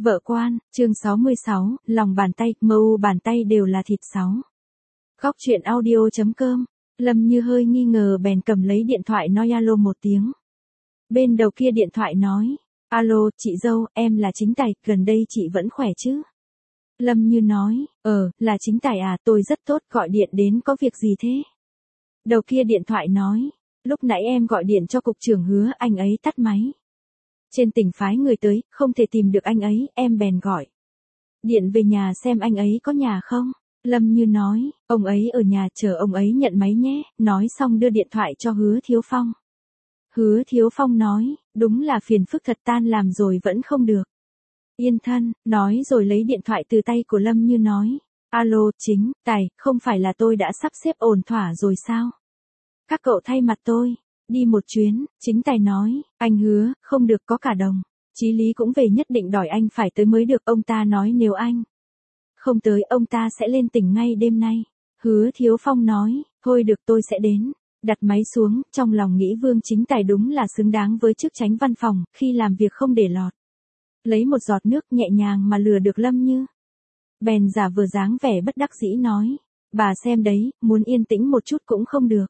Vợ quan, chương 66, lòng bàn tay, mâu bàn tay đều là thịt sáu. Góc truyện audio.com, Lâm Như hơi nghi ngờ bèn cầm lấy điện thoại nói alo một tiếng. Bên đầu kia điện thoại nói, alo, chị dâu, em là Chính Tài, gần đây chị vẫn khỏe chứ? Lâm Như nói, là Chính Tài à, tôi rất tốt, gọi điện đến có việc gì thế? Đầu kia điện thoại nói, lúc nãy em gọi điện cho cục trưởng Hứa, anh ấy tắt máy. Trên tỉnh phái người tới, không thể tìm được anh ấy, em bèn gọi điện về nhà xem anh ấy có nhà không. Lâm Như nói, ông ấy ở nhà, chờ ông ấy nhận máy nhé, nói xong đưa điện thoại cho Hứa Thiếu Phong. Hứa Thiếu Phong nói, đúng là phiền phức thật, tan làm rồi vẫn không được. Yên thân, nói rồi lấy điện thoại từ tay của Lâm Như nói, alo, Chính Tài, không phải là tôi đã sắp xếp ổn thỏa rồi sao? Các cậu thay mặt tôi đi một chuyến. Chính Tài nói, anh Hứa, không được, có cả đồng chí Lý cũng về, nhất định đòi anh phải tới mới được, ông ta nói nếu anh không tới ông ta sẽ lên tỉnh ngay đêm nay. Hứa Thiếu Phong nói, thôi được, tôi sẽ đến. Đặt máy xuống, trong lòng nghĩ Vương Chính Tài đúng là xứng đáng với chức chánh văn phòng, khi làm việc không để lọt. Lấy một giọt nước nhẹ nhàng mà lừa được Lâm Như. Bèn giả vờ dáng vẻ bất đắc dĩ nói, bà xem đấy, muốn yên tĩnh một chút cũng không được.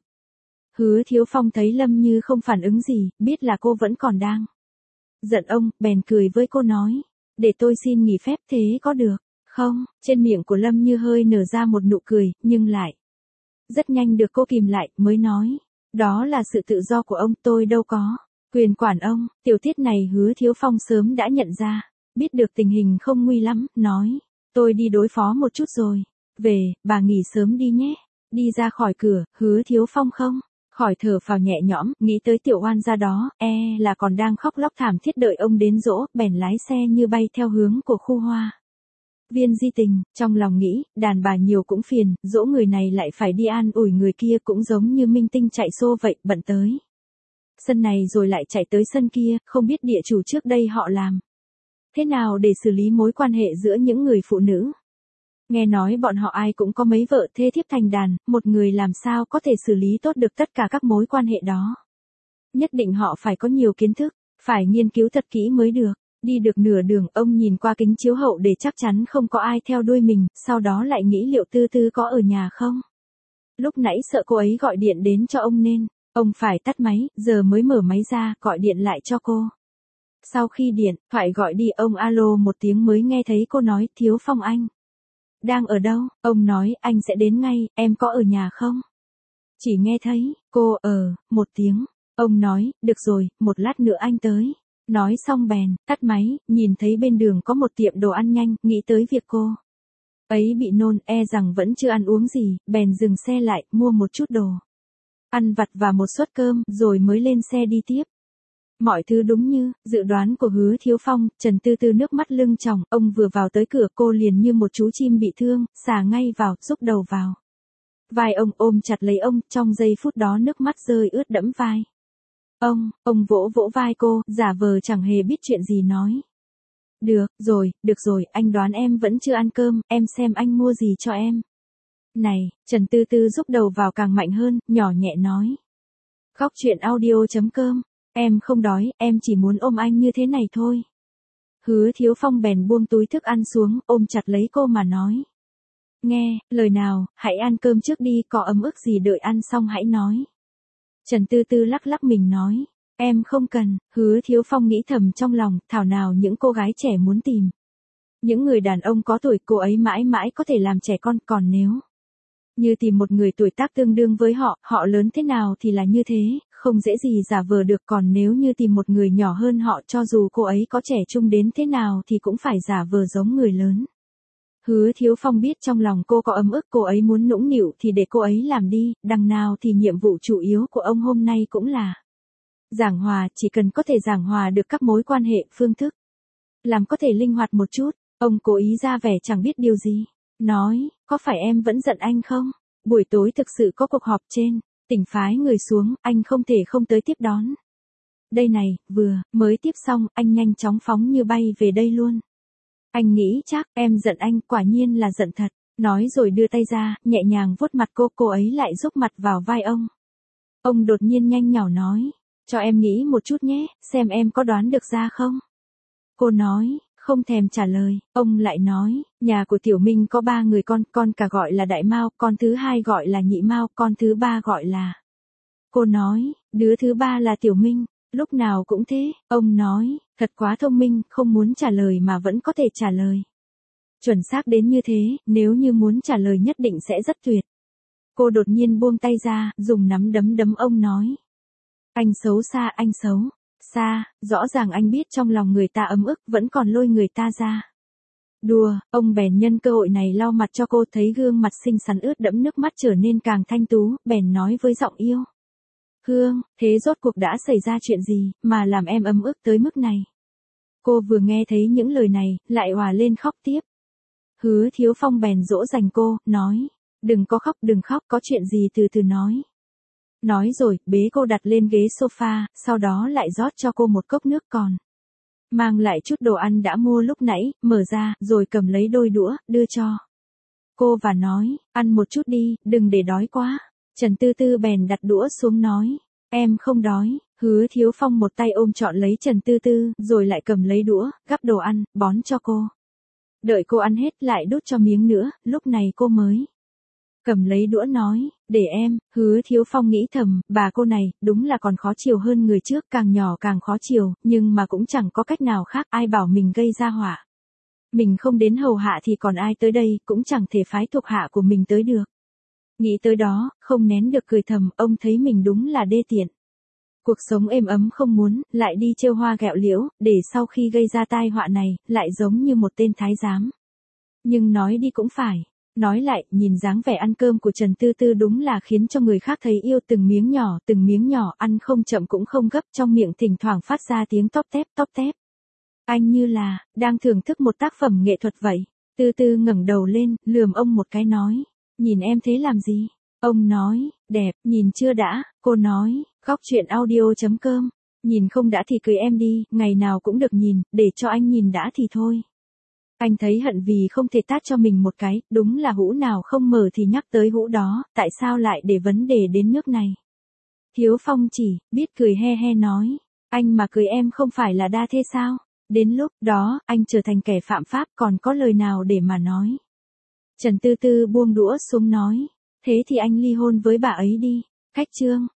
Hứa Thiếu Phong thấy Lâm Như không phản ứng gì, biết là cô vẫn còn đang giận ông, bèn cười với cô nói, để tôi xin nghỉ phép, thế có được không? Trên miệng của Lâm Như hơi nở ra một nụ cười, nhưng lại rất nhanh được cô kìm lại, mới nói, đó là sự tự do của ông, tôi đâu có quyền quản ông. Tiểu tiết này Hứa Thiếu Phong sớm đã nhận ra, biết được tình hình không nguy lắm, nói, tôi đi đối phó một chút rồi, về, bà nghỉ sớm đi nhé. Đi ra khỏi cửa, Hứa Thiếu Phong không khỏi thở phào nhẹ nhõm, nghĩ tới tiểu oan gia đó, là còn đang khóc lóc thảm thiết đợi ông đến dỗ, bèn lái xe như bay theo hướng của khu hoa viên Di Tình, trong lòng nghĩ, đàn bà nhiều cũng phiền, dỗ người này lại phải đi an ủi người kia, cũng giống như minh tinh chạy xô vậy, bận tới sân này rồi lại chạy tới sân kia, không biết địa chủ trước đây họ làm thế nào để xử lý mối quan hệ giữa những người phụ nữ. Nghe nói bọn họ ai cũng có mấy vợ thê thiếp thành đàn, một người làm sao có thể xử lý tốt được tất cả các mối quan hệ đó. Nhất định họ phải có nhiều kiến thức, phải nghiên cứu thật kỹ mới được. Đi được nửa đường, ông nhìn qua kính chiếu hậu để chắc chắn không có ai theo đuôi mình, sau đó lại nghĩ liệu Tư Tư có ở nhà không. Lúc nãy sợ cô ấy gọi điện đến cho ông nên ông phải tắt máy, giờ mới mở máy ra, gọi điện lại cho cô. Sau khi điện thoại gọi đi, ông alo một tiếng mới nghe thấy cô nói, Thiếu Phong anh đang ở đâu? Ông nói, anh sẽ đến ngay, em có ở nhà không? Chỉ nghe thấy, cô, một tiếng. Ông nói, được rồi, một lát nữa anh tới. Nói xong bèn, tắt máy, nhìn thấy bên đường có một tiệm đồ ăn nhanh, nghĩ tới việc cô ấy bị nôn, rằng vẫn chưa ăn uống gì, bèn dừng xe lại, mua một chút đồ ăn vặt và một suất cơm, rồi mới lên xe đi tiếp. Mọi thứ đúng như dự đoán của Hứa Thiếu Phong, Trần Tư Tư nước mắt lưng tròng, ông vừa vào tới cửa, cô liền như một chú chim bị thương, xà ngay vào, rúc đầu vào vai ông, ôm chặt lấy ông, trong giây phút đó nước mắt rơi ướt đẫm vai ông vỗ vỗ vai cô, giả vờ chẳng hề biết chuyện gì nói, được rồi, anh đoán em vẫn chưa ăn cơm, em xem anh mua gì cho em. Này, Trần Tư Tư rúc đầu vào càng mạnh hơn, nhỏ nhẹ nói, góc truyện audio.com, em không đói, em chỉ muốn ôm anh như thế này thôi. Hứa Thiếu Phong bèn buông túi thức ăn xuống, ôm chặt lấy cô mà nói, nghe lời nào, hãy ăn cơm trước đi, có ấm ức gì đợi ăn xong hãy nói. Trần Tư Tư lắc lắc mình nói, em không cần. Hứa Thiếu Phong nghĩ thầm trong lòng, thảo nào những cô gái trẻ muốn tìm những người đàn ông có tuổi, cô ấy mãi mãi có thể làm trẻ con, còn nếu như tìm một người tuổi tác tương đương với họ, họ lớn thế nào thì là như thế, không dễ gì giả vờ được, còn nếu như tìm một người nhỏ hơn họ, cho dù cô ấy có trẻ trung đến thế nào thì cũng phải giả vờ giống người lớn. Hứa Thiếu Phong biết trong lòng cô có ấm ức, cô ấy muốn nũng nịu thì để cô ấy làm đi, đằng nào thì nhiệm vụ chủ yếu của ông hôm nay cũng là giảng hòa, chỉ cần có thể giảng hòa được các mối quan hệ, phương thức làm có thể linh hoạt một chút. Ông cố ý ra vẻ chẳng biết điều gì, nói, có phải em vẫn giận anh không? Buổi tối thực sự có cuộc họp trên tỉnh phái người xuống, anh không thể không tới tiếp đón. Đây này, vừa mới tiếp xong, anh nhanh chóng phóng như bay về đây luôn. Anh nghĩ chắc em giận anh, quả nhiên là giận thật. Nói rồi đưa tay ra, nhẹ nhàng vuốt mặt cô ấy lại rúc mặt vào vai ông. Ông đột nhiên nhanh nhỏ nói, cho em nghĩ một chút nhé, xem em có đoán được ra không? Cô nói, không thèm trả lời, ông lại nói, nhà của Tiểu Minh có 3 người con cả gọi là Đại Mao, con thứ hai gọi là Nhị Mao, con thứ ba gọi là... Cô nói, đứa thứ ba là Tiểu Minh, lúc nào cũng thế, ông nói, thật quá thông minh, không muốn trả lời mà vẫn có thể trả lời. Chuẩn xác đến như thế, nếu như muốn trả lời nhất định sẽ rất tuyệt. Cô đột nhiên buông tay ra, dùng nắm đấm đấm ông nói. Anh xấu xa, anh xấu xa, rõ ràng anh biết trong lòng người ta ấm ức vẫn còn lôi người ta ra. Đùa, ông bèn nhân cơ hội này lau mặt cho cô, thấy gương mặt xinh xắn ướt đẫm nước mắt trở nên càng thanh tú, bèn nói với giọng yêu. Hương, thế rốt cuộc đã xảy ra chuyện gì, mà làm em ấm ức tới mức này? Cô vừa nghe thấy những lời này, lại òa lên khóc tiếp. Hứa Thiếu Phong bèn dỗ dành cô, nói. Đừng khóc, có chuyện gì từ từ nói. Nói rồi, bế cô đặt lên ghế sofa, sau đó lại rót cho cô một cốc nước còn. Mang lại chút đồ ăn đã mua lúc nãy, mở ra, rồi cầm lấy đôi đũa, đưa cho cô và nói, ăn một chút đi, đừng để đói quá. Trần Tư Tư bèn đặt đũa xuống nói, em không đói. Hứa Thiếu Phong một tay ôm trọn lấy Trần Tư Tư, rồi lại cầm lấy đũa, gắp đồ ăn, bón cho cô. Đợi cô ăn hết lại đút cho miếng nữa, lúc này cô mới cầm lấy đũa nói, để em. Hứa Thiếu Phong nghĩ thầm, bà cô này, đúng là còn khó chiều hơn người trước, càng nhỏ càng khó chiều, nhưng mà cũng chẳng có cách nào khác, ai bảo mình gây ra họa. Mình không đến hầu hạ thì còn ai tới đây, cũng chẳng thể phái thuộc hạ của mình tới được. Nghĩ tới đó, không nén được cười thầm, ông thấy mình đúng là đê tiện. Cuộc sống êm ấm không muốn, lại đi trêu hoa gẹo liễu, để sau khi gây ra tai họa này, lại giống như một tên thái giám. Nhưng nói đi cũng phải. Nói lại, nhìn dáng vẻ ăn cơm của Trần Tư Tư đúng là khiến cho người khác thấy yêu, từng miếng nhỏ, ăn không chậm cũng không gấp, trong miệng thỉnh thoảng phát ra tiếng tóp tép. Anh như là, đang thưởng thức một tác phẩm nghệ thuật vậy. Tư Tư ngẩng đầu lên, lườm ông một cái nói, nhìn em thế làm gì? Ông nói, đẹp, nhìn chưa đã, cô nói, góc chuyện audio.com, nhìn không đã thì cưới em đi, ngày nào cũng được nhìn, để cho anh nhìn đã thì thôi. Anh thấy hận vì không thể tát cho mình một cái, đúng là hũ nào không mở thì nhắc tới hũ đó, tại sao lại để vấn đề đến nước này. Thiếu Phong chỉ, biết cười he he nói, anh mà cưới em không phải là đa thê sao, đến lúc đó, anh trở thành kẻ phạm pháp còn có lời nào để mà nói. Trần Tư Tư buông đũa xuống nói, thế thì anh ly hôn với bà ấy đi, cách chương.